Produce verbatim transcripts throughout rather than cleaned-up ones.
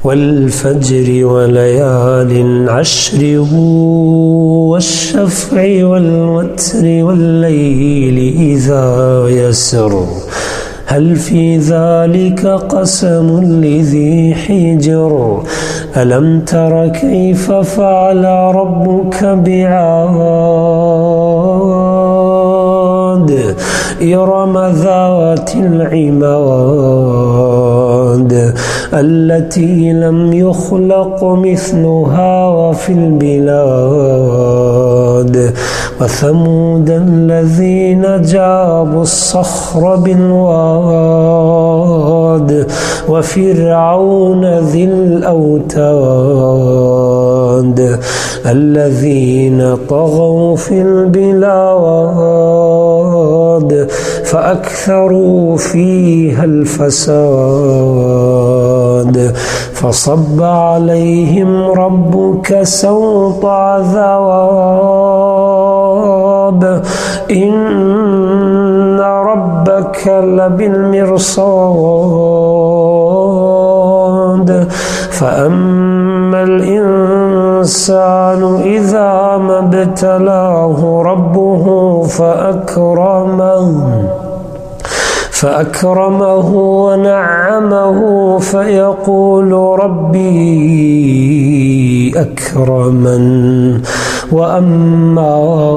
والفجر وليال عشر والشفع والوتر والليل إذا يسر هل في ذلك قسم لذي حجر ألم تر كيف فعل ربك بعاد إرم ذات العماد التي لم يخلق مثلها وفي البلاد وثمود الذين جابوا الصخر بالواد وفرعون ذي الأوتاد الذين طغوا في البلاد فأكثروا فيها الفساد فصب عليهم ربك سوط عذاب إن ربك لبالمرصاد فأما الإنسان إذا ما ابتلاه ربه فأكرمه فأكرمه ونعمه فيقول ربي أكرمن وأما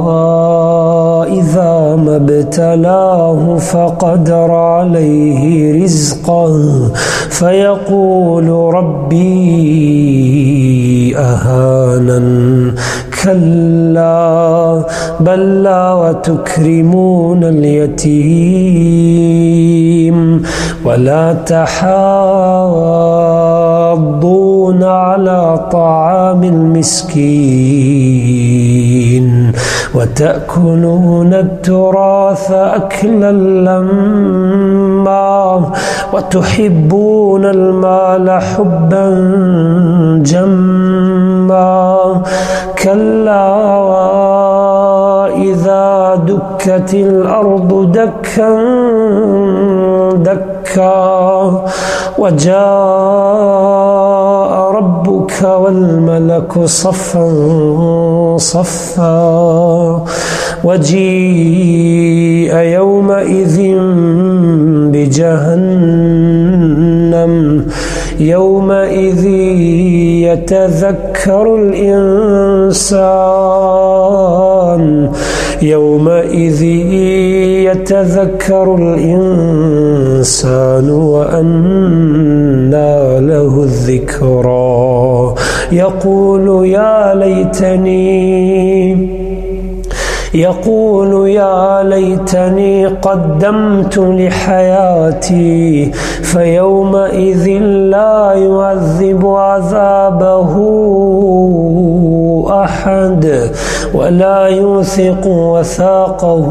إذا ما ابتلاه فقدر عليه رزقه فيقول ربي أهانن كلا بل لا وتكرمون اليتيم ولا تحاضون على طعام المسكين وتأكلون التراث أكلا لما وتحبون المال حبا جما كلا إذا دكت الأرض دكا دكا وجاء ربك والملك صفا صفا وجيء يومئذ بجهنم يومئذ يتذكر الإنسان يومئذ يتذكر الإنسان وأنى له الذكرى يقول يا ليتني يقول يا ليتني قدمت لحياتي فيومئذ لا يعذب عذابه أحد ولا يوثق وثاقه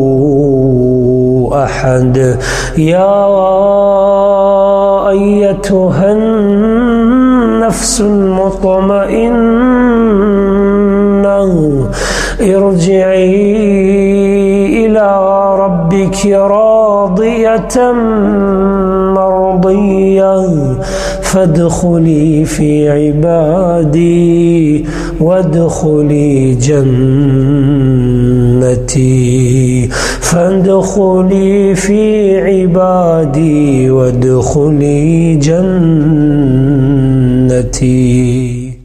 أحد يا أيتها النفس المطمئنة ارجعي إلى ربك راضية مرضية فادخلي في عبادي وادخلي جنتي فادخلي في عبادي وادخلي جنتي.